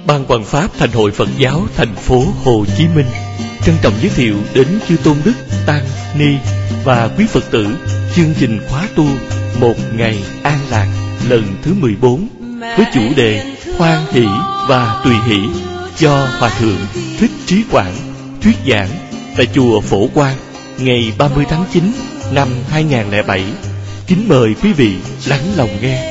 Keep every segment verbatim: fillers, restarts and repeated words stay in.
Ban Hoằng Pháp Thành hội Phật giáo thành phố Hồ Chí Minh trân trọng giới thiệu đến chư tôn đức, tăng ni và quý Phật tử chương trình khóa tu Một Ngày An Lạc lần thứ mười bốn với chủ đề Hoan Hỷ và Tùy Hỷ do Hòa Thượng Thích Trí Quảng thuyết giảng tại chùa Phổ Quang ngày ba mươi tháng chín năm hai nghìn không trăm lẻ bảy. Kính mời quý vị lắng lòng nghe.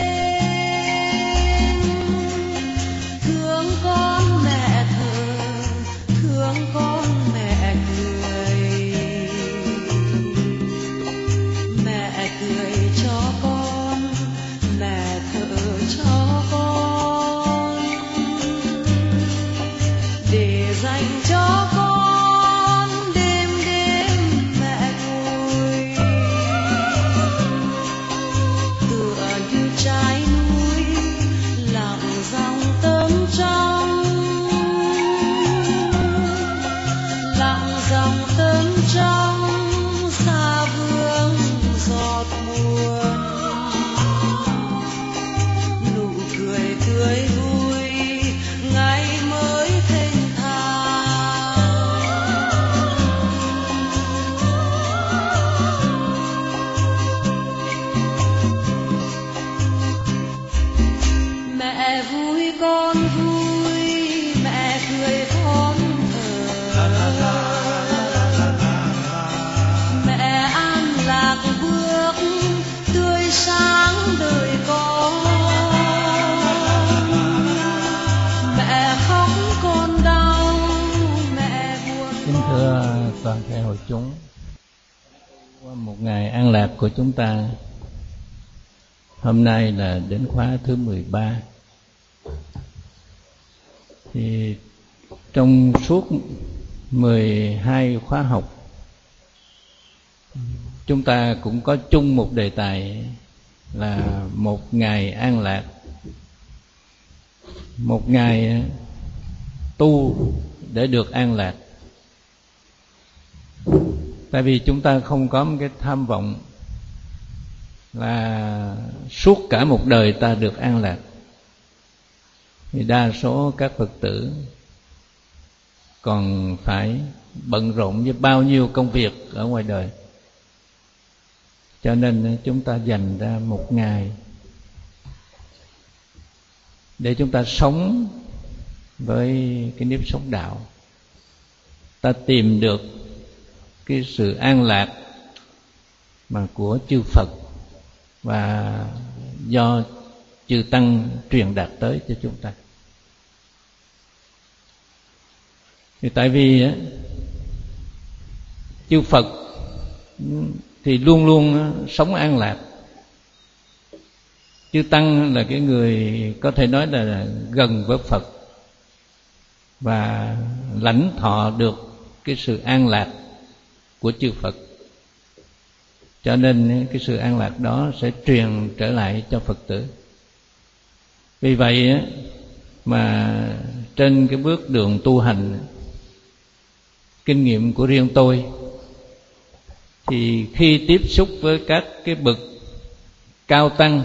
Toàn thể hội chúng, qua một ngày an lạc của chúng ta, hôm nay là đến khóa thứ mười ba. Thì trong suốt mười hai khóa học, chúng ta cũng có chung một đề tài là một ngày an lạc, một ngày tu để được an lạc. Tại vì chúng ta không có một cái tham vọng là suốt cả một đời ta được an lạc. Thì đa số các Phật tử còn phải bận rộn với bao nhiêu công việc ở ngoài đời, cho nên chúng ta dành ra một ngày để chúng ta sống với cái nếp sống đạo, ta tìm được cái sự an lạc mà của chư Phật và do chư Tăng truyền đạt tới cho chúng ta. Thì tại vì chư Phật thì luôn luôn sống an lạc, chư Tăng là cái người có thể nói là gần với Phật và lãnh thọ được cái sự an lạc của chư Phật, cho nên cái sự an lạc đó sẽ truyền trở lại cho Phật tử. Vì vậy mà trên cái bước đường tu hành, kinh nghiệm của riêng tôi thì khi tiếp xúc với các cái bậc cao tăng,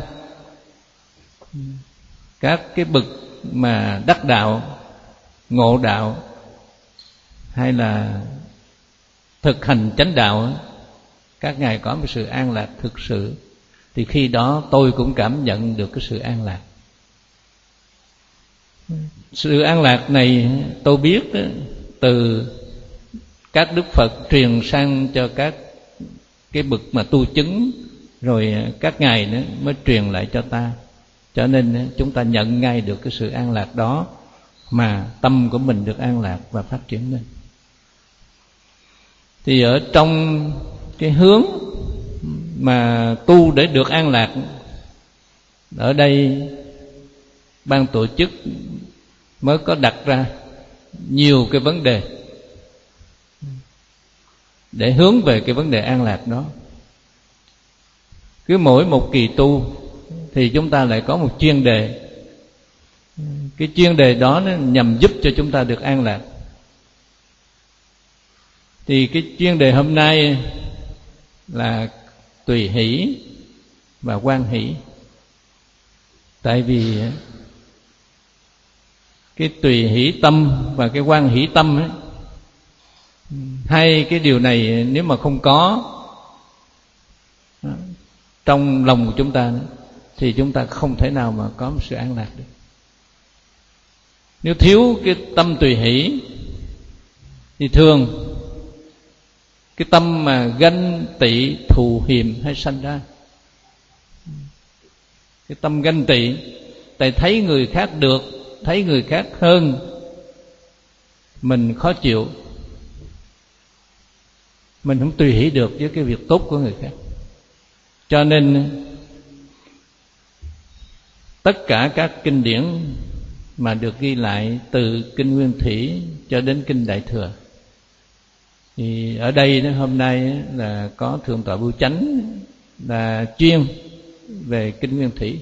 các cái bậc mà đắc đạo, ngộ đạo hay là thực hành chánh đạo, các ngài có một sự an lạc thực sự, thì khi đó tôi cũng cảm nhận được cái sự an lạc. Sự an lạc này tôi biết đó, từ các Đức Phật truyền sang cho các cái bậc mà tu chứng, rồi các ngài nữa mới truyền lại cho ta. Cho nên chúng ta nhận ngay được cái sự an lạc đó, mà tâm của mình được an lạc và phát triển lên. Thì ở trong cái hướng mà tu để được an lạc, ở đây ban tổ chức mới có đặt ra nhiều cái vấn đề để hướng về cái vấn đề an lạc đó. Cứ mỗi một kỳ tu thì chúng ta lại có một chuyên đề. Cái chuyên đề đó nó nhằm giúp cho chúng ta được an lạc. Thì cái chuyên đề hôm nay là tùy hỷ và hoan hỷ. Tại vì cái tùy hỷ tâm và cái quan hỷ tâm ấy, hai cái điều này nếu mà không có trong lòng của chúng ta thì chúng ta không thể nào mà có một sự an lạc được. Nếu thiếu cái tâm tùy hỷ thì thường cái tâm mà ganh tị thù hiềm hay sanh ra. Cái tâm ganh tị, tại thấy người khác được, thấy người khác hơn, mình khó chịu, mình không tùy hỷ được với cái việc tốt của người khác. Cho nên tất cả các kinh điển mà được ghi lại từ kinh Nguyên Thủy cho đến kinh Đại Thừa, thì ở đây hôm nay là có Thượng tọa Bưu Chánh là chuyên về kinh Nguyên Thủy,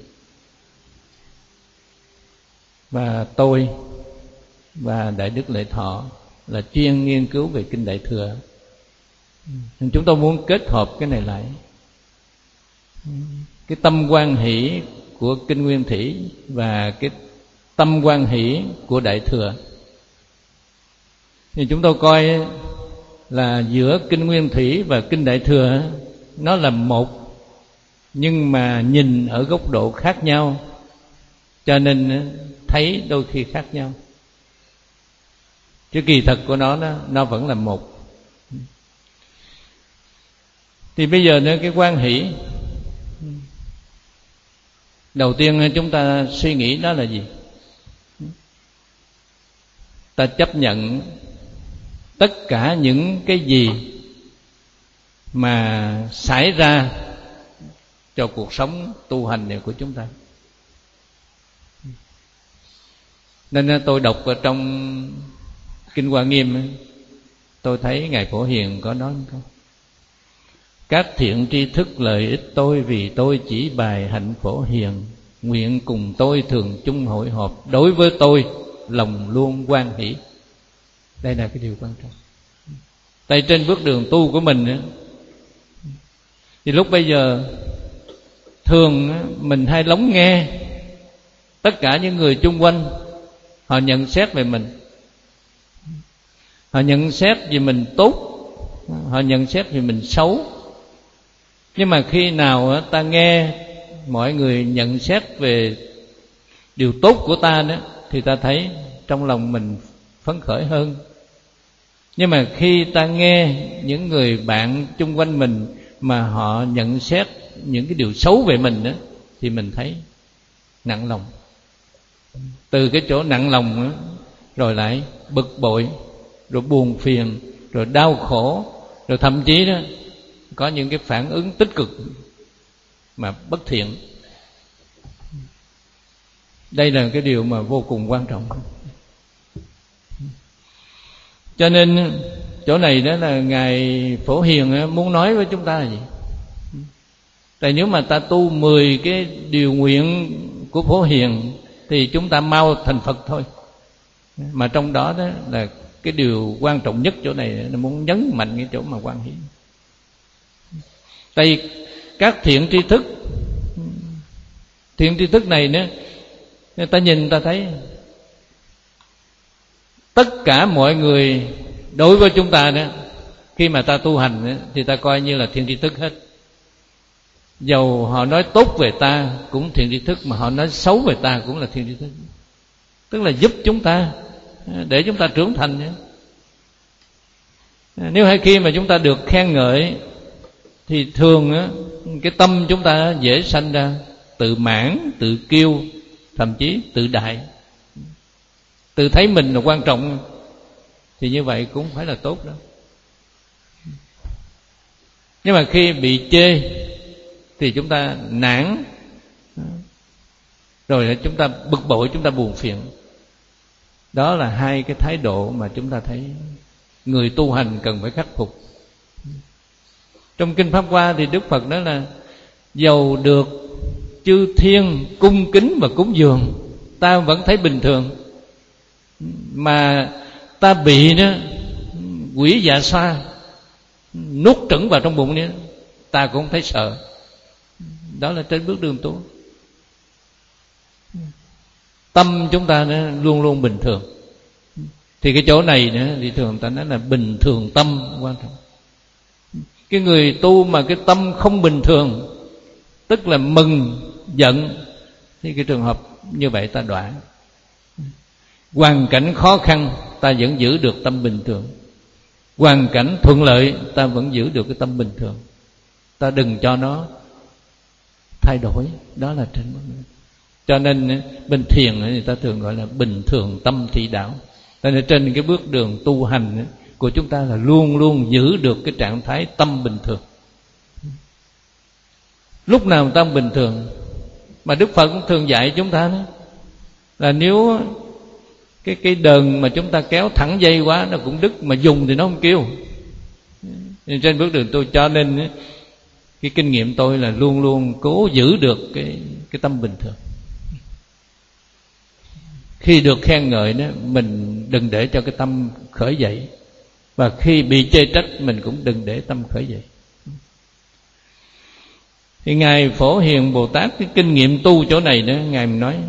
và tôi và Đại Đức Lệ Thọ là chuyên nghiên cứu về kinh Đại Thừa. Chúng tôi muốn kết hợp cái này lại, cái tâm quan hỷ của kinh Nguyên Thủy và cái tâm quan hỷ của Đại Thừa. Thì chúng tôi coi là giữa kinh Nguyên Thủy và kinh Đại Thừa nó là một, nhưng mà nhìn ở góc độ khác nhau, cho nên thấy đôi khi khác nhau, chứ kỳ thật của nó nó, nó vẫn là một. Thì bây giờ nữa cái quan hỷ, đầu tiên chúng ta suy nghĩ đó là gì? Ta chấp nhận tất cả những cái gì mà xảy ra cho cuộc sống tu hành này của chúng ta. Nên tôi đọc ở trong kinh Hoa Nghiêm, tôi thấy Ngài Phổ Hiền có nói một câu: các thiện tri thức lợi ích tôi, vì tôi chỉ bài hạnh Phổ Hiền, nguyện cùng tôi thường chung hội họp, đối với tôi lòng luôn hoan hỷ. Đây là cái điều quan trọng. Tại trên bước đường tu của mình nữa, thì lúc bây giờ thường mình hay lắng nghe tất cả những người chung quanh họ nhận xét về mình, họ nhận xét về mình tốt, họ nhận xét về mình xấu. Nhưng mà khi nào ta nghe mọi người nhận xét về điều tốt của ta đó, thì ta thấy trong lòng mình phấn khởi hơn. Nhưng mà khi ta nghe những người bạn chung quanh mình mà họ nhận xét những cái điều xấu về mình đó, thì mình thấy nặng lòng. Từ cái chỗ nặng lòng đó, rồi lại bực bội, rồi buồn phiền, rồi đau khổ, rồi thậm chí đó có những cái phản ứng tích cực mà bất thiện. Đây là cái điều mà vô cùng quan trọng. Cho nên chỗ này đó là Ngài Phổ Hiền muốn nói với chúng ta là gì? Tại nếu mà ta tu mười cái điều nguyện của Phổ Hiền thì chúng ta mau thành Phật thôi. Mà trong đó, đó là cái điều quan trọng nhất chỗ này là muốn nhấn mạnh cái chỗ mà quan hỷ. Tại các thiện tri thức, thiện tri thức này nữa, người ta nhìn ta thấy tất cả mọi người đối với chúng ta đó, khi mà ta tu hành đó, thì ta coi như là thiện tri thức hết. Dầu họ nói tốt về ta cũng thiện tri thức, mà họ nói xấu về ta cũng là thiện tri thức. Tức là giúp chúng ta, để chúng ta trưởng thành nữa. Nếu hay khi mà chúng ta được khen ngợi thì thường á, cái tâm chúng ta dễ sanh ra tự mãn, tự kiêu, thậm chí tự đại, tự thấy mình là quan trọng. Thì như vậy cũng phải là tốt đó. Nhưng mà khi bị chê thì chúng ta nản, rồi chúng ta bực bội, chúng ta buồn phiền. Đó là hai cái thái độ mà chúng ta thấy người tu hành cần phải khắc phục. Trong Kinh Pháp Hoa thì Đức Phật nói là dầu được chư thiên cung kính và cúng dường, ta vẫn thấy bình thường. Mà ta bị đó quỷ dạ xoa nuốt trửng vào trong bụng nữa, ta cũng thấy sợ. Đó là trên bước đường tu. tâm chúng ta nó luôn luôn bình thường. Thì cái chỗ này nữa thì thường ta nói là bình thường tâm quan trọng. Cái người tu mà cái tâm không bình thường, tức là mừng, giận, thì cái trường hợp như vậy ta đoạn. Hoàn cảnh khó khăn ta vẫn giữ được tâm bình thường, hoàn cảnh thuận lợi ta vẫn giữ được cái tâm bình thường. Ta đừng cho nó thay đổi. Đó là trên. Cho nên bên thiền người ta thường gọi là bình thường tâm thị đạo. Cho nên trên cái bước đường tu hành của chúng ta là luôn luôn giữ được cái trạng thái tâm bình thường. Lúc nào tâm bình thường. Mà Đức Phật cũng thường dạy chúng ta đó, là nếu cái cái đờn mà chúng ta kéo thẳng dây quá nó cũng đứt, mà dùng thì nó không kêu. Nên trên bước đường tôi cho nên cái kinh nghiệm tôi là luôn luôn cố giữ được cái cái tâm bình thường. Khi được khen ngợi đó, mình đừng để cho cái tâm khởi dậy, và khi bị chê trách mình cũng đừng để tâm khởi dậy. Thì Ngài Phổ Hiền Bồ Tát cái kinh nghiệm tu chỗ này đó, Ngài mình nói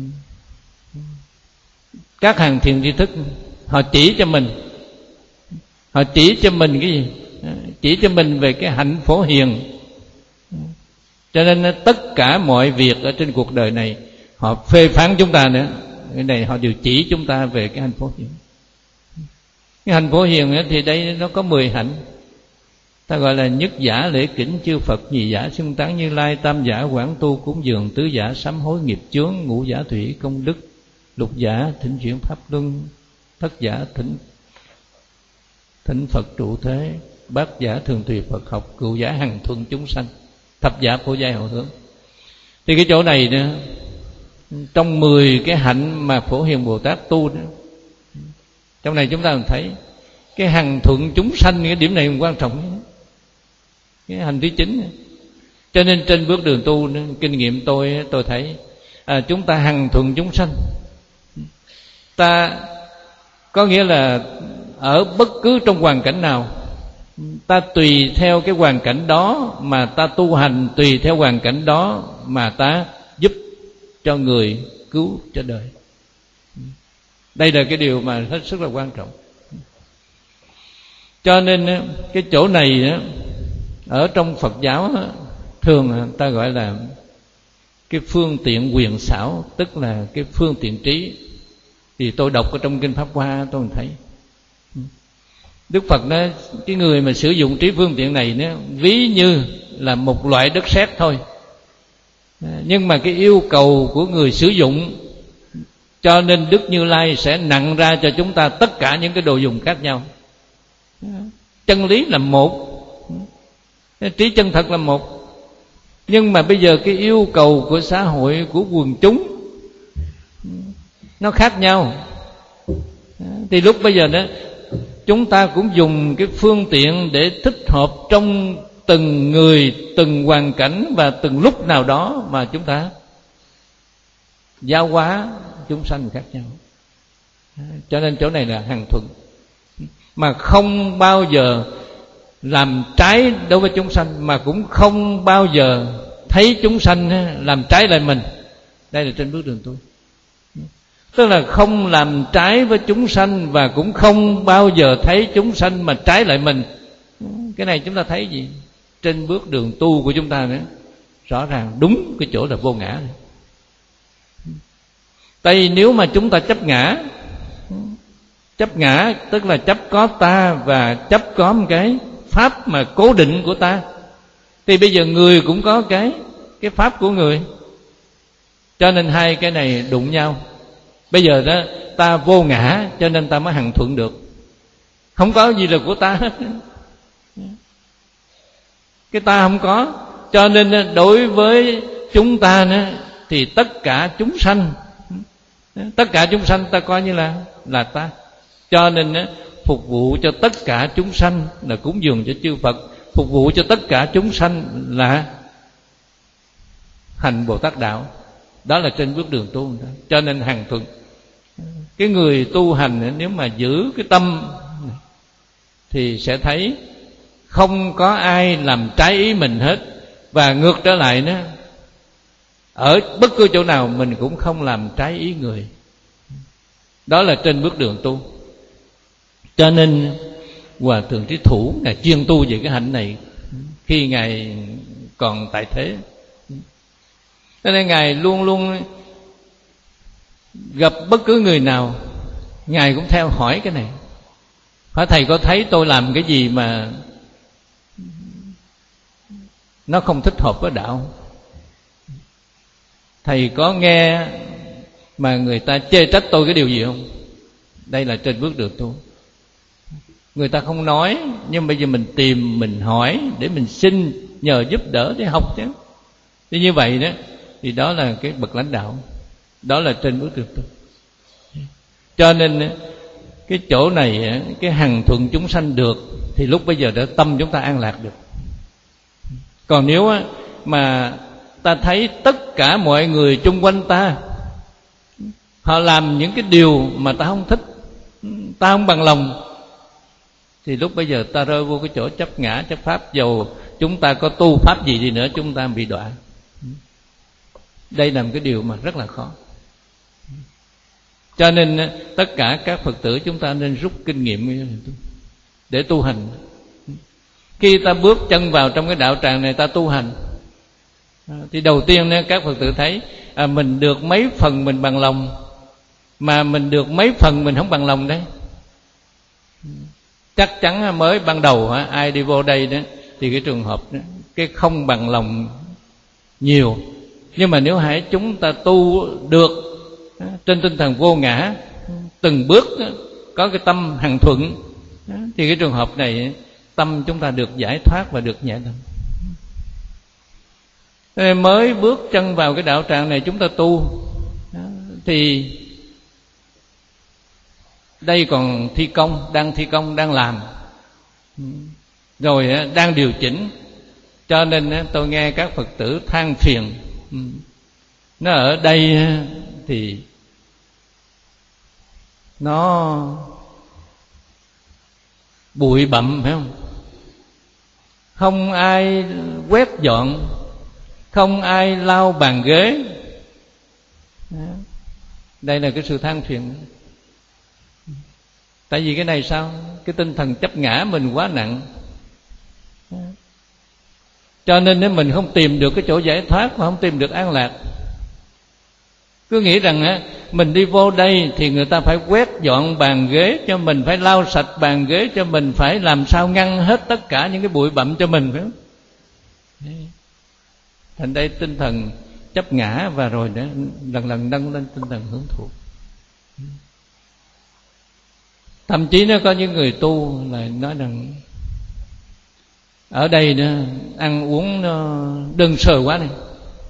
các hàng thiền tri thức họ chỉ cho mình, họ chỉ cho mình cái gì? Chỉ cho mình về cái hạnh phổ hiền. Cho nên tất cả mọi việc ở trên cuộc đời này họ phê phán chúng ta nữa, cái này họ đều chỉ chúng ta về cái hạnh phổ hiền. Cái hạnh phổ hiền thì đây nó có mười hạnh. Ta gọi là nhất giả lễ kính chư Phật, nhị giả xưng tán Như Lai, tam giả quảng tu cúng dường, tứ giả sám hối nghiệp chướng, ngũ giả thủy công đức, lục giả thỉnh chuyển pháp luân, thất giả thỉnh thỉnh Phật trụ thế, bát giả thường tùy Phật học, cửu giả hằng thuận chúng sanh, thập giả phổ giai hậu hướng. Thì cái chỗ này nữa, trong mười cái hạnh mà Phổ Hiền Bồ Tát tu đó, trong này chúng ta thấy cái hằng thuận chúng sanh, cái điểm này quan trọng, cái hành thứ chín. Cho nên trên bước đường tu, kinh nghiệm tôi tôi thấy à, chúng ta hằng thuận chúng sanh. Ta có nghĩa là ở bất cứ trong hoàn cảnh nào, ta tùy theo cái hoàn cảnh đó mà ta tu hành, tùy theo hoàn cảnh đó mà ta giúp cho người, cứu cho đời. Đây là cái điều mà hết sức là quan trọng. Cho nên cái chỗ này ở trong Phật giáo thường ta gọi là cái phương tiện quyền xảo, tức là cái phương tiện trí. Thì tôi đọc ở trong kinh Pháp Hoa tôi thấy Đức Phật nói cái người mà sử dụng trí phương tiện này nó ví như là một loại đất sét thôi, nhưng mà cái yêu cầu của người sử dụng, cho nên Đức Như Lai sẽ nặng ra cho chúng ta tất cả những cái đồ dùng khác nhau. Chân lý là một, trí chân thật là một, nhưng mà bây giờ cái yêu cầu của xã hội, của quần chúng nó khác nhau. Thì lúc bây giờ đó chúng ta cũng dùng cái phương tiện để thích hợp trong từng người, từng hoàn cảnh và từng lúc nào đó mà chúng ta giáo hóa chúng sanh khác nhau. Cho nên chỗ này là hằng thuận, mà không bao giờ làm trái đối với chúng sanh, mà cũng không bao giờ thấy chúng sanh làm trái lại mình. Đây là trên bước đường tu, tức là không làm trái với chúng sanh và cũng không bao giờ thấy chúng sanh mà trái lại mình. Cái này chúng ta thấy gì? Trên bước đường tu của chúng ta nữa, rõ ràng đúng cái chỗ là vô ngã này. Tại vì nếu mà chúng ta chấp ngã, chấp ngã tức là chấp có ta và chấp có một cái pháp mà cố định của ta, thì bây giờ người cũng có cái cái pháp của người, cho nên hai cái này đụng nhau. Bây giờ đó ta vô ngã cho nên ta mới hằng thuận được, không có gì là của ta hết. Cái ta không có, cho nên đối với chúng ta nữa, thì tất cả chúng sanh, tất cả chúng sanh ta coi như là là ta. Cho nên phục vụ cho tất cả chúng sanh là cúng dường cho chư Phật, phục vụ cho tất cả chúng sanh là hành Bồ Tát đạo. Đó là trên bước đường tu. Cho nên hằng thuận. Cái người tu hành nếu mà giữ cái tâm thì sẽ thấy không có ai làm trái ý mình hết. Và ngược trở lại nữa, ở bất cứ chỗ nào mình cũng không làm trái ý người. Đó là trên bước đường tu. Cho nên Hòa Thượng Trí Thủ Ngài chuyên tu về cái hạnh này khi Ngài còn tại thế. Cho nên Ngài luôn luôn gặp bất cứ người nào, Ngài cũng theo hỏi cái này: phải thầy có thấy tôi làm cái gì mà nó không thích hợp với đạo? Thầy có nghe mà người ta chê trách tôi cái điều gì không? Đây là trên bước đường tu. Người ta không nói, nhưng bây giờ mình tìm, mình hỏi để mình xin nhờ giúp đỡ để học chứ. Thì như vậy đó, thì đó là cái bậc lãnh đạo, đó là trên bước đường tu. Cho nên cái chỗ này, cái hằng thuận chúng sanh được, thì lúc bây giờ đã tâm chúng ta an lạc được. Còn nếu mà ta thấy tất cả mọi người chung quanh ta, họ làm những cái điều mà ta không thích, ta không bằng lòng, thì lúc bây giờ ta rơi vô cái chỗ chấp ngã, chấp pháp. Dầu chúng ta có tu pháp gì đi nữa, chúng ta bị đọa. Đây là một cái điều mà rất là khó. Cho nên tất cả các Phật tử chúng ta nên rút kinh nghiệm để tu hành. Khi ta bước chân vào trong cái đạo tràng này, ta tu hành, thì đầu tiên các Phật tử thấy à, mình được mấy phần mình bằng lòng, mà mình được mấy phần mình không bằng lòng đấy. Chắc chắn mới ban đầu ai đi vô đây đó thì cái trường hợp đó, cái không bằng lòng nhiều. Nhưng mà nếu hãy chúng ta tu được trên tinh thần vô ngã, từng bước có cái tâm hằng thuận, thì cái trường hợp này tâm chúng ta được giải thoát và được nhẹ lòng. Mới bước chân vào cái đạo tràng này chúng ta tu, thì đây còn thi công, đang thi công, đang làm, rồi đang điều chỉnh. Cho nên tôi nghe các Phật tử than phiền, nó ở đây thì nó bụi bặm, phải không? Không ai quét dọn, không ai lau bàn ghế. Đây là cái sự than phiền. Tại vì cái này sao? Cái tinh thần chấp ngã mình quá nặng, cho nên nếu mình không tìm được cái chỗ giải thoát, mà không tìm được an lạc, cứ nghĩ rằng á mình đi vô đây thì người ta phải quét dọn bàn ghế cho mình, phải lau sạch bàn ghế cho mình, phải làm sao ngăn hết tất cả những cái bụi bặm cho mình, phải không? Thành đây tinh thần chấp ngã, và rồi đó lần lần nâng lên tinh thần hưởng thụ. Thậm chí nó có những người tu là nói rằng ở đây nó ăn uống nó đơn sơ quá này,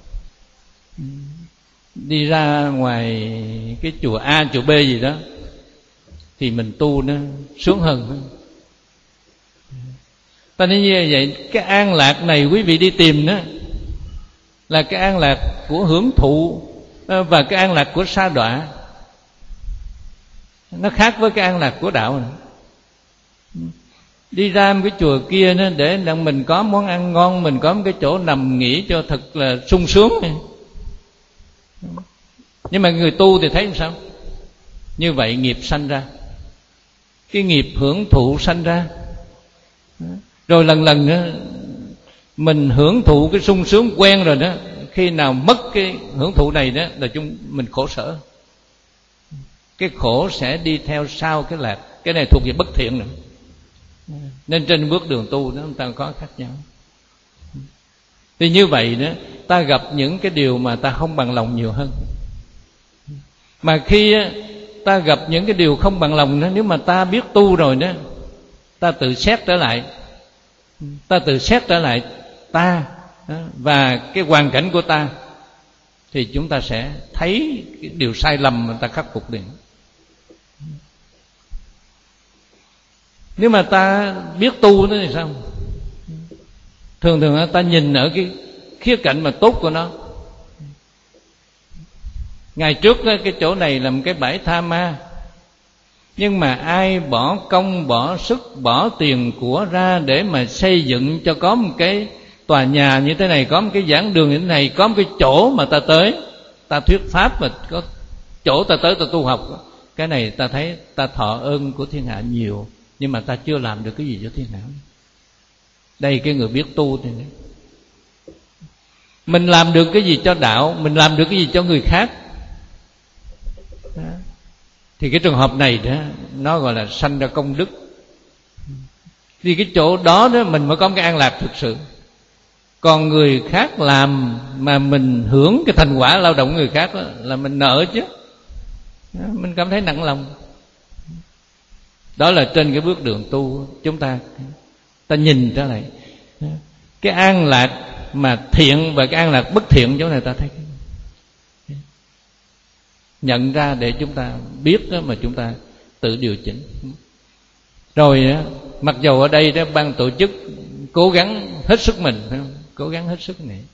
đi ra ngoài cái chùa A, chùa B gì đó thì mình tu nó sướng hơn. Ta nói như vậy, cái an lạc này quý vị đi tìm đó là cái an lạc của hưởng thụ và cái an lạc của sa đọa. Nó khác với cái an lạc của đạo này. Đi ra một cái chùa kia đó để mình có món ăn ngon, mình có một cái chỗ nằm nghỉ cho thật là sung sướng. Nhưng mà người tu thì thấy làm sao? Như vậy nghiệp sanh ra, cái nghiệp hưởng thụ sanh ra, rồi lần lần nữa mình hưởng thụ cái sung sướng quen rồi đó, khi nào mất cái hưởng thụ này đó là chúng mình khổ sở. Cái khổ sẽ đi theo sau cái lạc. Cái này thuộc về bất thiện nữa. Nên trên bước đường tu đó chúng ta có khác nhau. Thì như vậy đó, ta gặp những cái điều mà ta không bằng lòng nhiều hơn. Mà khi ta gặp những cái điều không bằng lòng đó, nếu mà ta biết tu rồi đó, ta tự xét trở lại, ta tự xét trở lại ta và cái hoàn cảnh của ta, thì chúng ta sẽ thấy cái điều sai lầm mà ta khắc phục liền. Nếu mà ta biết tu nó thì sao? Thường thường ta nhìn ở cái khía cạnh mà tốt của nó. Ngày trước cái chỗ này là một cái bãi tha ma, nhưng mà ai bỏ công, bỏ sức, bỏ tiền của ra để mà xây dựng cho có một cái tòa nhà như thế này, có một cái giảng đường như thế này, có một cái chỗ mà ta tới, ta thuyết pháp, mà có chỗ ta tới ta tu học. Cái này ta thấy ta thọ ơn của thiên hạ nhiều, nhưng mà ta chưa làm được cái gì cho thiên hạ. Đây cái người biết tu thì mình làm được cái gì cho đạo, mình làm được cái gì cho người khác đó. Thì cái trường hợp này đó, nó gọi là sanh ra công đức. Vì cái chỗ đó đó mình mới có cái an lạc thực sự. Còn người khác làm mà mình hưởng cái thành quả lao động người khác đó, là mình nợ chứ đó, mình cảm thấy nặng lòng. Đó là trên cái bước đường tu chúng ta ta nhìn trở lại cái an lạc mà thiện và cái an lạc bất thiện chỗ này, ta thấy nhận ra để chúng ta biết đó, mà chúng ta tự điều chỉnh. Rồi mặc dầu ở đây đó ban tổ chức cố gắng hết sức mình, phải không? Cố gắng hết sức này.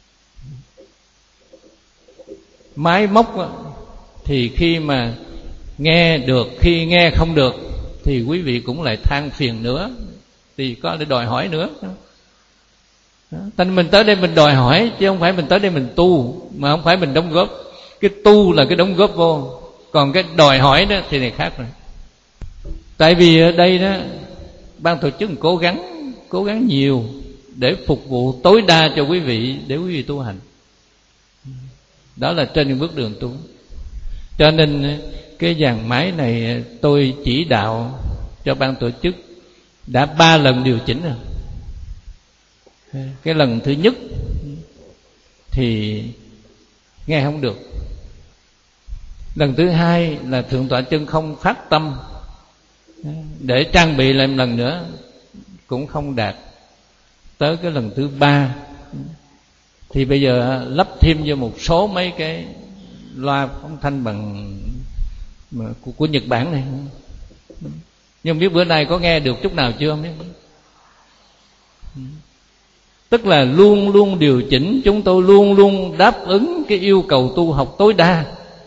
Máy móc đó, thì khi mà nghe được, khi nghe không được thì quý vị cũng lại than phiền nữa, thì có để đòi hỏi nữa. Thành mình tới đây mình đòi hỏi, chứ không phải mình tới đây mình tu, mà không phải mình đóng góp. Cái tu là cái đóng góp vô, còn cái đòi hỏi đó thì này khác rồi. Tại vì ở đây đó ban tổ chức cố gắng cố gắng nhiều để phục vụ tối đa cho quý vị, để quý vị tu hành. Đó là trên bước đường tu. Cho nên cái dàn máy này tôi chỉ đạo cho ban tổ chức đã ba lần điều chỉnh rồi. Cái lần thứ nhất thì nghe không được. Lần thứ hai là Thượng tọa Chân không phát tâm để trang bị lại một lần nữa, cũng không đạt. Tới cái lần thứ ba thì bây giờ lắp thêm vô một số mấy cái loa phóng thanh bằng của, của Nhật Bản này. Nhưng biết bữa nay có nghe được chút nào chưa không biết. Tức là luôn luôn điều chỉnh, chúng tôi luôn luôn đáp ứng cái yêu cầu tu học tối đa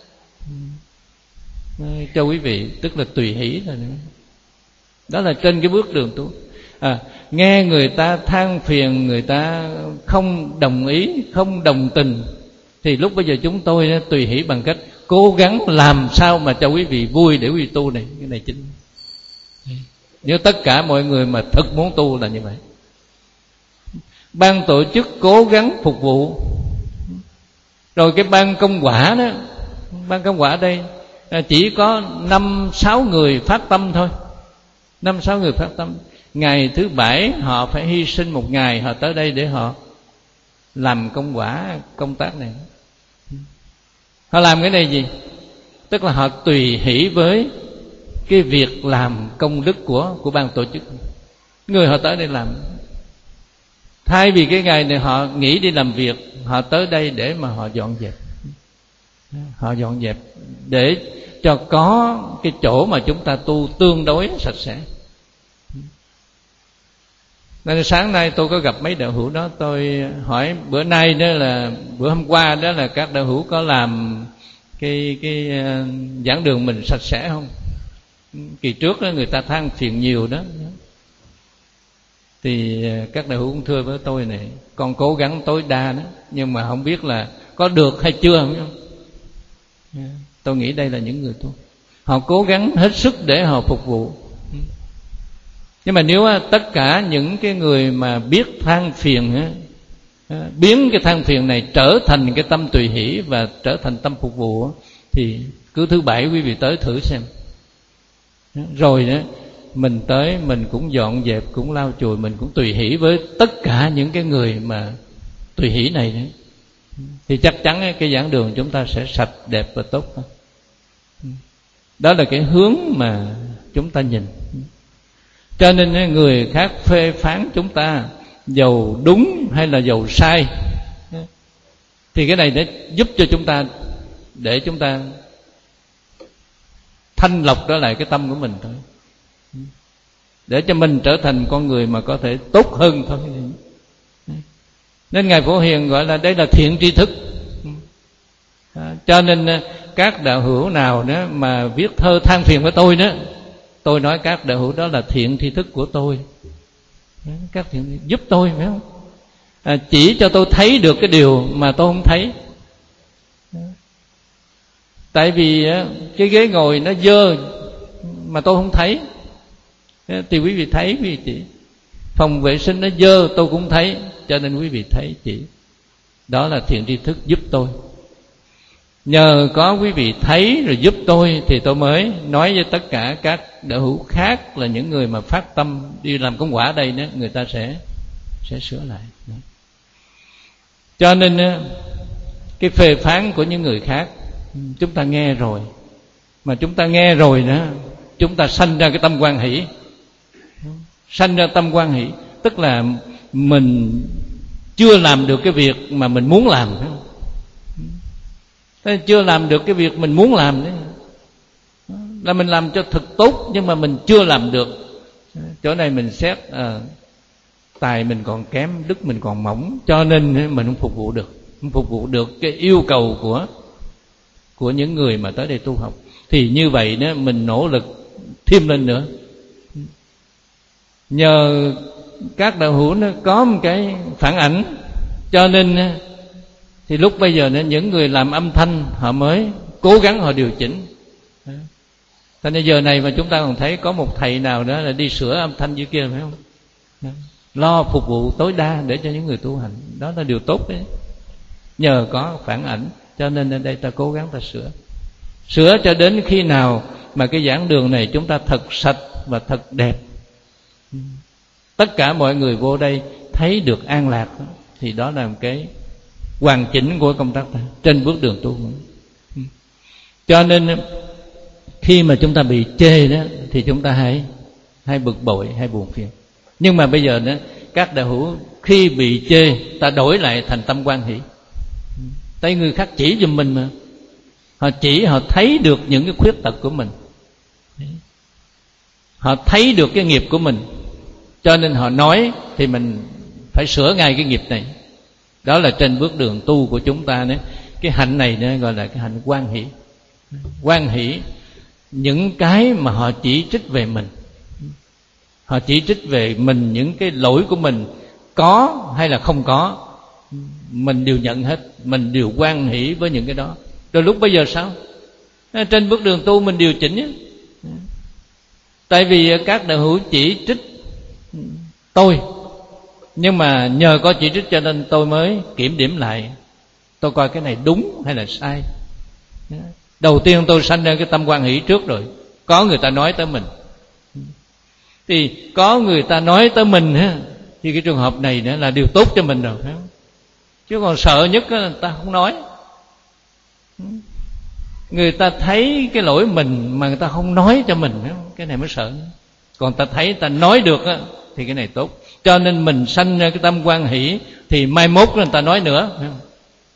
cho quý vị, tức là tùy hỷ rồi nữa. Đó là trên cái bước đường tu. À, nghe người ta than phiền, người ta không đồng ý, không đồng tình, thì lúc bây giờ chúng tôi tùy hỷ bằng cách cố gắng làm sao mà cho quý vị vui để quý vị tu này. Cái này chính. Nếu tất cả mọi người mà thật muốn tu là như vậy. Ban tổ chức cố gắng phục vụ. Rồi cái ban công quả đó, ban công quả ở đây chỉ có năm sáu người phát tâm thôi. Năm sáu người phát tâm. Ngày thứ bảy họ phải hy sinh một ngày, họ tới đây để họ làm công quả công tác này. Họ làm cái này gì? Tức là họ tùy hỷ với cái việc làm công đức của của ban tổ chức. Người họ tới đây làm, thay vì cái ngày này họ nghỉ đi làm việc, họ tới đây để mà họ dọn dẹp. Họ dọn dẹp để cho có cái chỗ mà chúng ta tu tương đối sạch sẽ. Nên sáng nay tôi có gặp mấy đạo hữu đó, tôi hỏi bữa nay đó là bữa hôm qua đó là các đạo hữu có làm cái cái giảng đường mình sạch sẽ không? Kỳ trước đó người ta than phiền nhiều đó. Thì các đạo hữu cũng thưa với tôi này, con cố gắng tối đa đó, nhưng mà không biết là có được hay chưa không? Tôi nghĩ đây là những người tu, họ cố gắng hết sức để họ phục vụ. Nhưng mà nếu tất cả những cái người mà biết than phiền, biến cái than phiền này trở thành cái tâm tùy hỷ và trở thành tâm phục vụ, thì cứ thứ bảy quý vị tới thử xem. Rồi đó mình tới, mình cũng dọn dẹp, cũng lau chùi, mình cũng tùy hỷ với tất cả những cái người mà tùy hỷ này nữa, thì chắc chắn cái giảng đường chúng ta sẽ sạch đẹp và tốt hơn. Đó là cái hướng mà chúng ta nhìn. Cho nên người khác phê phán chúng ta dầu đúng hay là dầu sai, thì cái này để giúp cho chúng ta, để chúng ta thanh lọc trở lại cái tâm của mình thôi, để cho mình trở thành con người mà có thể tốt hơn thôi. Nên Ngài Phổ Hiền gọi là đây là thiện tri thức. Cho nên các đạo hữu nào đó mà viết thơ than phiền với tôi đó, tôi nói các đạo hữu đó là thiện tri thức của tôi. Các thiện giúp tôi, phải không? à, chỉ cho tôi thấy được cái điều mà tôi không thấy. Tại vì cái ghế ngồi nó dơ mà tôi không thấy, thì quý vị thấy, quý vị chỉ. Phòng vệ sinh nó dơ tôi cũng thấy, cho nên quý vị thấy chỉ. Đó là thiện tri thức giúp tôi. Nhờ có quý vị thấy rồi giúp tôi, thì tôi mới nói với tất cả các đạo hữu khác, là những người mà phát tâm đi làm công quả đây đó, người ta sẽ sẽ sửa lại. Cho nên cái phê phán của những người khác chúng ta nghe rồi, mà chúng ta nghe rồi đó, chúng ta sanh ra cái tâm hoan hỷ. Sanh ra tâm hoan hỷ tức là mình chưa làm được cái việc mà mình muốn làm, phải không? Chưa làm được cái việc mình muốn làm đấy, là mình làm cho thật tốt nhưng mà mình chưa làm được. Chỗ này mình xét à, tài mình còn kém, đức mình còn mỏng, cho nên mình không phục vụ được, không phục vụ được cái yêu cầu của của những người mà tới đây tu học. Thì như vậy đó, mình nỗ lực thêm lên nữa. Nhờ các đạo hữu nó có một cái phản ảnh, cho nên thì lúc bây giờ nên những người làm âm thanh họ mới cố gắng họ điều chỉnh. Cho nên giờ này mà chúng ta còn thấy có một thầy nào đó là đi sửa âm thanh dưới kia, phải không? Lo phục vụ tối đa để cho những người tu hành, đó là điều tốt đấy. Nhờ có phản ảnh, cho nên ở đây ta cố gắng ta sửa. Sửa cho đến khi nào mà cái giảng đường này chúng ta thật sạch và thật đẹp, tất cả mọi người vô đây thấy được an lạc, thì đó là một cái hoàn chỉnh của công tác ta trên bước đường tu. Cho nên khi mà chúng ta bị chê đó, thì chúng ta hay hay bực bội, hay buồn phiền. Nhưng mà bây giờ đó, các đạo hữu khi bị chê, ta đổi lại thành tâm hoan hỷ. Tại người khác chỉ giùm mình mà, họ chỉ, họ thấy được những cái khuyết tật của mình, họ thấy được cái nghiệp của mình, cho nên họ nói thì mình phải sửa ngay cái nghiệp này. Đó là trên bước đường tu của chúng ta đấy. Cái hạnh này nó gọi là cái hạnh hoan hỷ. Hoan hỷ những cái mà họ chỉ trích về mình, họ chỉ trích về mình những cái lỗi của mình, có hay là không có, mình đều nhận hết, mình đều hoan hỷ với những cái đó. Rồi lúc bây giờ sao? Trên bước đường tu mình điều chỉnh nhé. Tại vì các đạo hữu chỉ trích tôi, nhưng mà nhờ có chỉ trích cho nên tôi mới kiểm điểm lại, tôi coi cái này đúng hay là sai. Đầu tiên tôi sanh ra cái tâm hoan hỷ trước rồi. Có người ta nói tới mình, thì có người ta nói tới mình ha, thì cái trường hợp này nữa là điều tốt cho mình rồi, phải không? Chứ còn sợ nhất là người ta không nói. Người ta thấy cái lỗi mình mà người ta không nói cho mình, phải không? Cái này mới sợ. Còn ta thấy ta nói được á, thì cái này tốt. Cho nên mình sanh ra cái tâm hoan hỷ, thì mai mốt người ta nói nữa, phải không?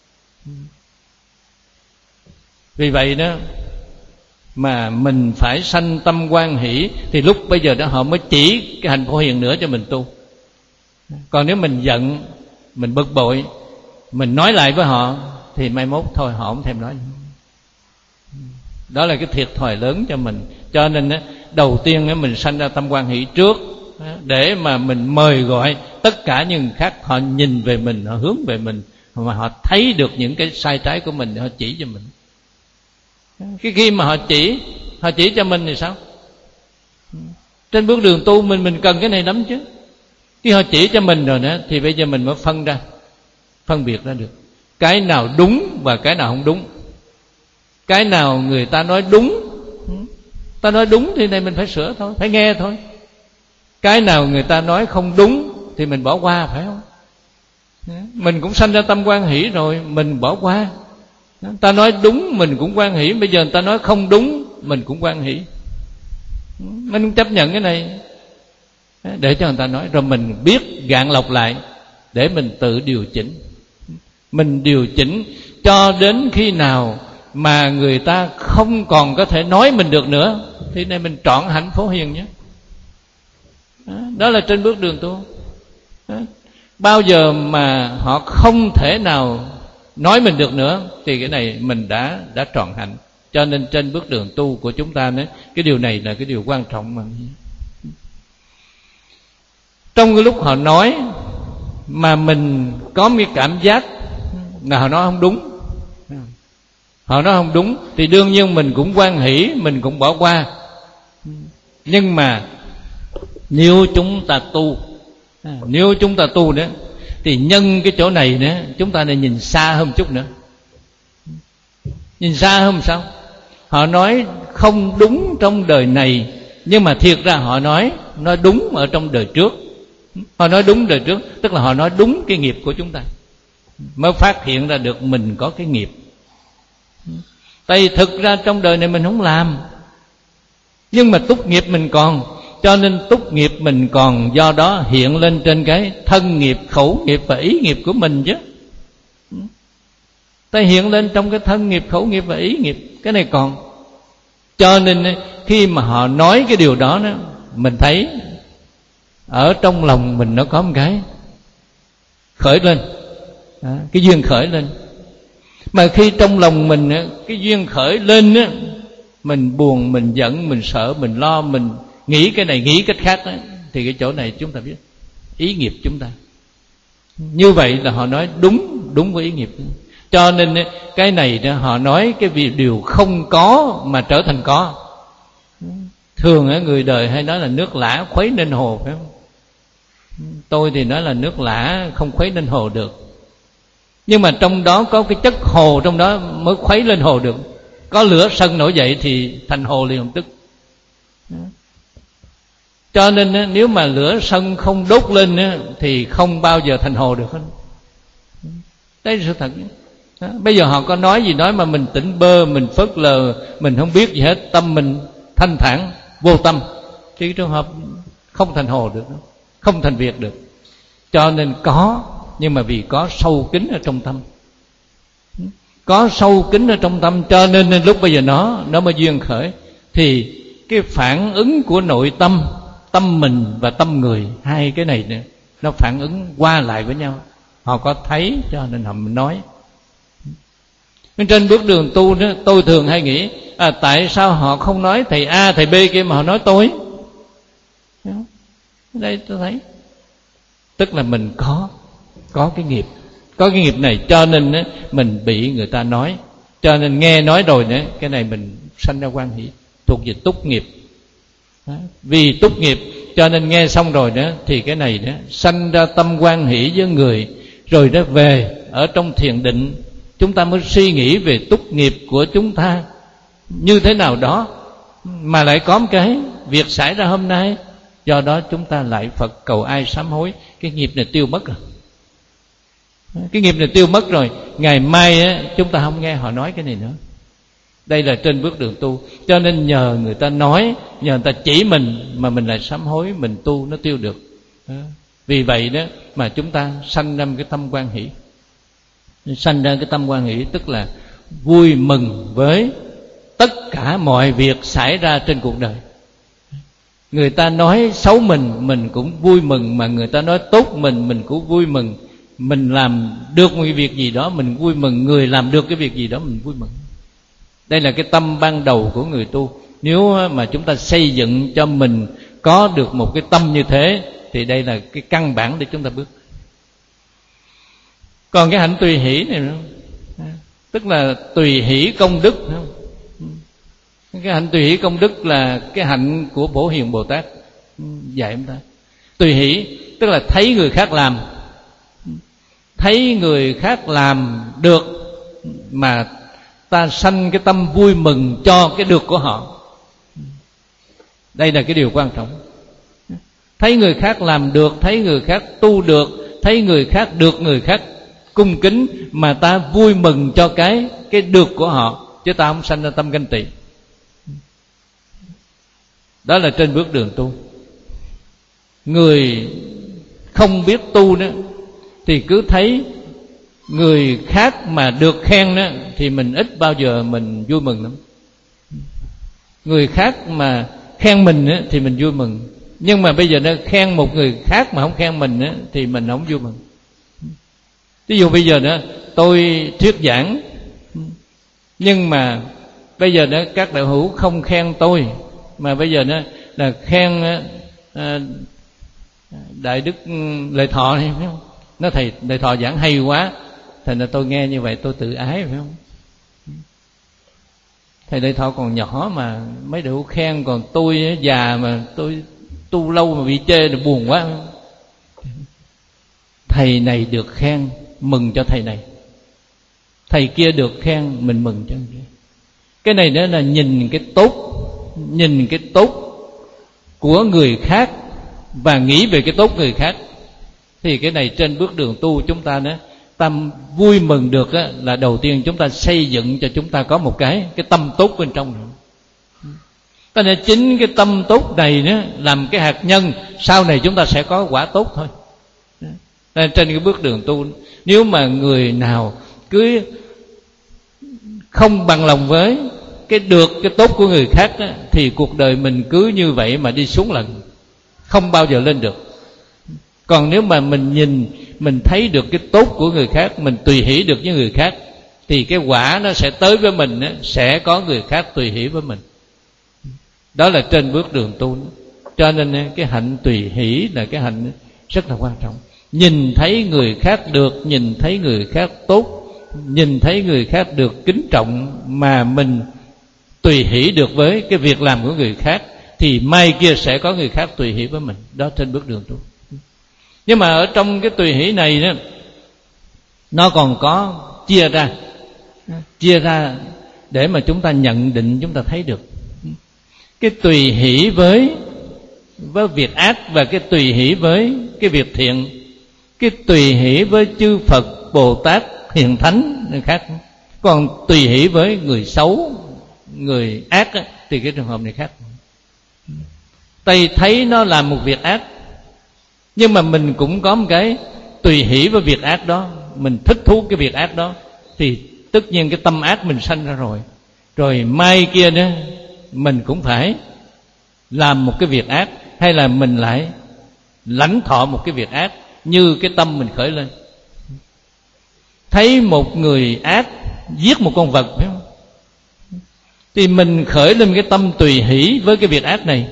Vì vậy đó mà mình phải sanh tâm hoan hỷ, thì lúc bây giờ đó họ mới chỉ cái hành Phổ Hiền nữa cho mình tu. Còn nếu mình giận, mình bực bội, mình nói lại với họ, thì mai mốt thôi họ không thèm nói nữa. Đó là cái thiệt thòi lớn cho mình. Cho nên đầu tiên mình sanh ra tâm hoan hỷ trước, để mà mình mời gọi tất cả những khác họ nhìn về mình, họ hướng về mình, mà họ thấy được những cái sai trái của mình để họ chỉ cho mình. Cái khi mà họ chỉ, họ chỉ cho mình thì sao? Trên bước đường tu mình mình cần cái này lắm chứ. Khi họ chỉ cho mình rồi đó, thì bây giờ mình mới phân ra, phân biệt ra được cái nào đúng và cái nào không đúng. Cái nào người ta nói đúng, ta nói đúng thì này mình phải sửa thôi, phải nghe thôi. Cái nào người ta nói không đúng thì mình bỏ qua, phải không? Mình cũng sanh ra tâm hoan hỷ rồi, mình bỏ qua. Ta nói đúng mình cũng hoan hỷ, bây giờ người ta nói không đúng mình cũng hoan hỷ. Mình không chấp nhận cái này, để cho người ta nói, rồi mình biết gạn lọc lại để mình tự điều chỉnh. Mình điều chỉnh cho đến khi nào mà người ta không còn có thể nói mình được nữa, thì này mình trọn hạnh Phổ Hiền nhé. Đó là trên bước đường tu. Bao giờ mà họ không thể nào nói mình được nữa, thì cái này mình đã đã trọn hạnh. Cho nên trên bước đường tu của chúng ta nữa, cái điều này là cái điều quan trọng mà. Trong cái lúc họ nói mà mình có một cái cảm giác là họ nói không đúng, họ nói không đúng, thì đương nhiên mình cũng hoan hỷ, mình cũng bỏ qua. Nhưng mà nếu chúng ta tu, nếu chúng ta tu nữa, thì nhân cái chỗ này nữa, chúng ta nên nhìn xa hơn chút nữa. Nhìn xa hơn sao? Họ nói không đúng trong đời này, nhưng mà thiệt ra họ nói nói đúng ở trong đời trước. Họ nói đúng đời trước, tức là họ nói đúng cái nghiệp của chúng ta, mới phát hiện ra được mình có cái nghiệp. Tại vì thực ra trong đời này mình không làm, nhưng mà túc nghiệp mình còn, cho nên túc nghiệp mình còn, do đó hiện lên trên cái thân nghiệp, khẩu nghiệp và ý nghiệp của mình chứ. Ta hiện lên trong cái thân nghiệp, khẩu nghiệp và ý nghiệp, cái này còn. Cho nên khi mà họ nói cái điều đó, đó mình thấy ở trong lòng mình nó có một cái khởi lên, đó, cái duyên khởi lên. Mà khi trong lòng mình cái duyên khởi lên á, mình buồn, mình giận, mình sợ, mình lo, mình nghĩ cái này, nghĩ cách khác đó, thì cái chỗ này chúng ta biết ý nghiệp chúng ta. Như vậy là họ nói đúng, đúng với ý nghiệp. Cho nên cái này họ nói cái việc điều không có mà trở thành có. Thường người đời hay nói là nước lã khuấy nên hồ, phải không? Tôi thì nói là nước lã không khuấy nên hồ được, nhưng mà trong đó có cái chất hồ, trong đó mới khuấy lên hồ được. Có lửa sân nổi dậy thì thành hồ liền lập tức. Cho nên nếu mà lửa sân không đốt lên thì không bao giờ thành hồ được hết. Đấy là sự thật. Đó. Bây giờ họ có nói gì nói mà mình tỉnh bơ, mình phớt lờ, mình không biết gì hết, tâm mình thanh thản vô tâm, thì trường hợp không thành hồ được, không thành việc được. Cho nên có, nhưng mà vì có sâu kín ở trong tâm, có sâu kín ở trong tâm, cho nên lúc bây giờ nó nó mới duyên khởi. Thì cái phản ứng của nội tâm, tâm mình và tâm người, hai cái này nữa, nó phản ứng qua lại với nhau. Họ có thấy cho nên họ mới nói. Nên trên bước đường tu đó, tôi thường hay nghĩ à, tại sao họ không nói thầy A, thầy B kia mà họ nói tôi? Đây tôi thấy, tức là mình có có cái nghiệp, có cái nghiệp này, cho nên á, mình bị người ta nói. Cho nên nghe nói rồi nữa, cái này mình sanh ra hoan hỷ, thuộc về túc nghiệp. Đó. Vì túc nghiệp cho nên nghe xong rồi đó, thì cái này đó sanh ra tâm hoan hỷ với người. Rồi đó về ở trong thiền định, chúng ta mới suy nghĩ về túc nghiệp của chúng ta như thế nào đó, mà lại có một cái việc xảy ra hôm nay. Do đó chúng ta lại Phật cầu ai sám hối. Cái nghiệp này tiêu mất rồi, cái nghiệp này tiêu mất rồi. Ngày mai á, chúng ta không nghe họ nói cái này nữa. Đây là trên bước đường tu. Cho nên nhờ người ta nói, nhờ người ta chỉ mình, mà mình lại sám hối, mình tu nó tiêu được. Đó. Vì vậy đó mà chúng ta sanh ra một cái tâm hoan hỷ. Sanh ra cái tâm hoan hỷ tức là vui mừng với tất cả mọi việc xảy ra trên cuộc đời. Người ta nói xấu mình, mình cũng vui mừng. Mà người ta nói tốt mình, mình cũng vui mừng. Mình làm được một cái việc gì đó, mình vui mừng. Người làm được cái việc gì đó, mình vui mừng. Đây là cái tâm ban đầu của người tu. Nếu mà chúng ta xây dựng cho mình có được một cái tâm như thế, thì đây là cái căn bản để chúng ta bước. Còn cái hạnh tùy hỷ này nữa, tức là tùy hỷ công đức. Cái hạnh tùy hỷ công đức là cái hạnh của Bổ Hiền Bồ Tát dạy chúng ta. Tùy hỷ tức là thấy người khác làm, thấy người khác làm được mà ta sanh cái tâm vui mừng cho cái được của họ. Đây là cái điều quan trọng. Thấy người khác làm được, thấy người khác tu được, thấy người khác được người khác cung kính, mà ta vui mừng cho cái cái được của họ, chứ ta không sanh ra tâm ganh tị. Đó là trên bước đường tu. Người không biết tu nữa thì cứ thấy người khác mà được khen đó, thì mình ít bao giờ mình vui mừng lắm. Người khác mà khen mình đó, thì mình vui mừng. Nhưng mà bây giờ nó khen một người khác mà không khen mình đó, thì mình không vui mừng. Ví dụ bây giờ đó tôi thuyết giảng, nhưng mà bây giờ đó các đạo hữu không khen tôi, mà bây giờ đó là khen à, Đại Đức Lệ Thọ này, phải không? Nói thầy Đại Thọ giảng hay quá, thành ra tôi nghe như vậy tôi tự ái, phải không? Thầy Đại Thọ còn nhỏ mà mấy điều khen, còn tôi già mà tôi tu lâu mà bị chê là buồn quá. Thầy này được khen, mừng cho thầy này. Thầy kia được khen, mình mừng cho người kia. Cái này nữa là nhìn cái tốt, nhìn cái tốt của người khác và nghĩ về cái tốt người khác. Thì cái này trên bước đường tu chúng ta nữa, ta vui mừng được á, là đầu tiên chúng ta xây dựng cho chúng ta có một cái cái tâm tốt bên trong nữa. Cho nên chính cái tâm tốt này nữa làm cái hạt nhân sau này chúng ta sẽ có quả tốt thôi. Nên trên cái bước đường tu, nếu mà người nào cứ không bằng lòng với cái được cái tốt của người khác đó, thì cuộc đời mình cứ như vậy mà đi xuống lần, không bao giờ lên được. Còn nếu mà mình nhìn, mình thấy được cái tốt của người khác, mình tùy hỷ được với người khác, thì cái quả nó sẽ tới với mình đó, sẽ có người khác tùy hỷ với mình. Đó là trên bước đường tu đó. Cho nên cái hạnh tùy hỷ là cái hạnh rất là quan trọng. Nhìn thấy người khác được, nhìn thấy người khác tốt, nhìn thấy người khác được kính trọng mà mình tùy hỷ được với cái việc làm của người khác, thì mai kia sẽ có người khác tùy hỷ với mình. Đó trên bước đường tu. Nhưng mà ở trong cái tùy hỷ này đó, nó còn có chia ra, chia ra để mà chúng ta nhận định, chúng ta thấy được cái tùy hỷ với với việc ác và cái tùy hỷ với cái việc thiện. Cái tùy hỷ với chư Phật, Bồ Tát, Hiền Thánh khác. Còn tùy hỷ với người xấu, người ác á, thì cái trường hợp này khác. Tây thấy nó làm một việc ác, nhưng mà mình cũng có một cái tùy hỷ với việc ác đó, mình thích thú cái việc ác đó, thì tất nhiên cái tâm ác mình sanh ra rồi. Rồi mai kia nữa mình cũng phải làm một cái việc ác, hay là mình lại lãnh thọ một cái việc ác như cái tâm mình khởi lên. Thấy một người ác giết một con vật, phải không? Thì mình khởi lên cái tâm tùy hỷ với cái việc ác này.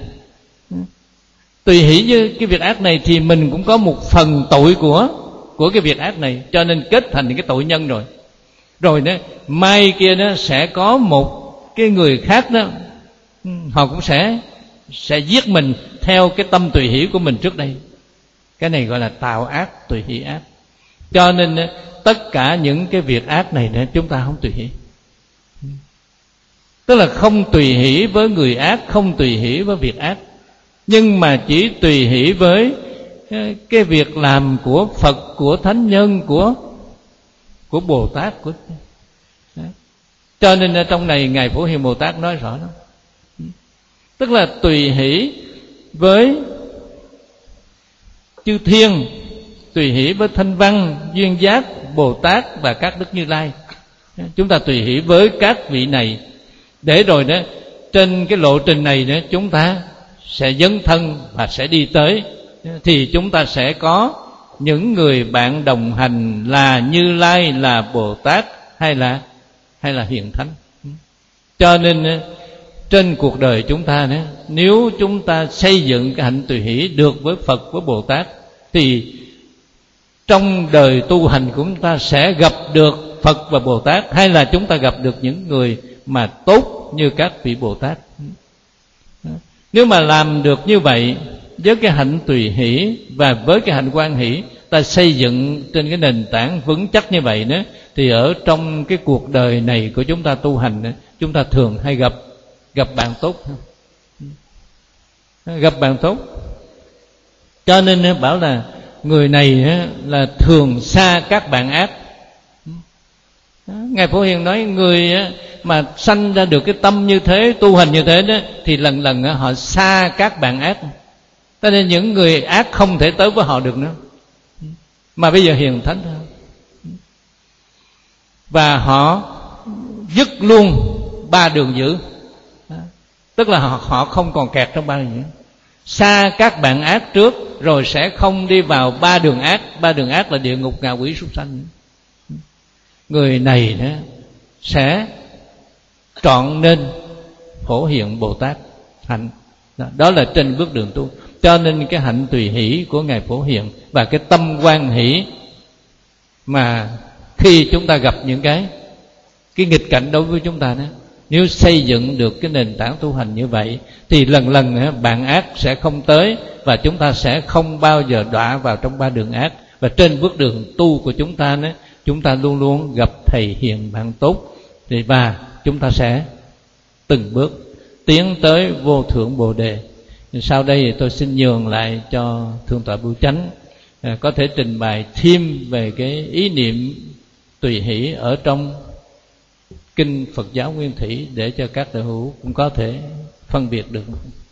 Tùy hỷ với cái việc ác này thì mình cũng có một phần tội của của cái việc ác này, cho nên kết thành cái tội nhân rồi. Rồi đó, mai kia nó sẽ có một cái người khác đó, họ cũng sẽ sẽ giết mình theo cái tâm tùy hỷ của mình trước đây. Cái này gọi là tạo ác, tùy hỷ ác. Cho nên tất cả những cái việc ác này nữa chúng ta không tùy hỷ. Tức là không tùy hỷ với người ác, không tùy hỷ với việc ác, nhưng mà chỉ tùy hỷ với cái việc làm của Phật, của Thánh Nhân, của của Bồ Tát, của đấy. Cho nên ở trong này Ngài Phổ Hiền Bồ Tát nói rõ đó. Tức là tùy hỷ với chư thiên, tùy hỷ với Thanh Văn, Duyên Giác, Bồ Tát và các Đức Như Lai. Chúng ta tùy hỷ với các vị này, để rồi đó trên cái lộ trình này đó chúng ta sẽ dấn thân và sẽ đi tới, thì chúng ta sẽ có những người bạn đồng hành là Như Lai, là Bồ Tát, hay là hay là Hiền Thánh. Cho nên trên cuộc đời chúng ta đó, nếu chúng ta xây dựng cái hạnh tùy hỷ được với Phật, với Bồ Tát, thì trong đời tu hành của chúng ta sẽ gặp được Phật và Bồ Tát, hay là chúng ta gặp được những người mà tốt như các vị Bồ Tát. Nếu mà làm được như vậy với cái hạnh tùy hỷ và với cái hạnh quan hỷ, ta xây dựng trên cái nền tảng vững chắc như vậy đó, thì ở trong cái cuộc đời này của chúng ta tu hành đó, chúng ta thường hay gặp gặp bạn tốt, gặp bạn tốt. Cho nên bảo là người này là thường xa các bạn ác. Ngài Phổ Hiền nói người mà sanh ra được cái tâm như thế, tu hành như thế đó, thì lần lần họ xa các bạn ác. Cho nên những người ác không thể tới với họ được nữa. Mà bây giờ Hiền Thánh thôi. Và họ dứt luôn ba đường dữ. Tức là họ, họ không còn kẹt trong ba đường dữ. Xa các bạn ác trước, rồi sẽ không đi vào ba đường ác. Ba đường ác là địa ngục, ngạ quỷ, súc sanh. Người này đó sẽ trọn nên Phổ Hiền Bồ Tát hạnh. Đó, đó là trên bước đường tu. Cho nên cái hạnh tùy hỷ của Ngài Phổ Hiền và cái tâm quan hỷ Mà khi chúng ta gặp những cái cái nghịch cảnh đối với chúng ta đó, nếu xây dựng được cái nền tảng tu hành như vậy thì lần lần bạn ác sẽ không tới, và chúng ta sẽ không bao giờ đọa vào trong ba đường ác. Và trên bước đường tu của chúng ta đó, chúng ta luôn luôn gặp thầy hiền bạn tốt, thì và chúng ta sẽ từng bước tiến tới vô thượng Bồ đề. Sau đây thì tôi xin nhường lại cho Thượng tọa Bửu Chánh à, có thể trình bày thêm về cái ý niệm tùy hỷ ở trong kinh Phật giáo Nguyên Thủy, để cho các đạo hữu cũng có thể phân biệt được.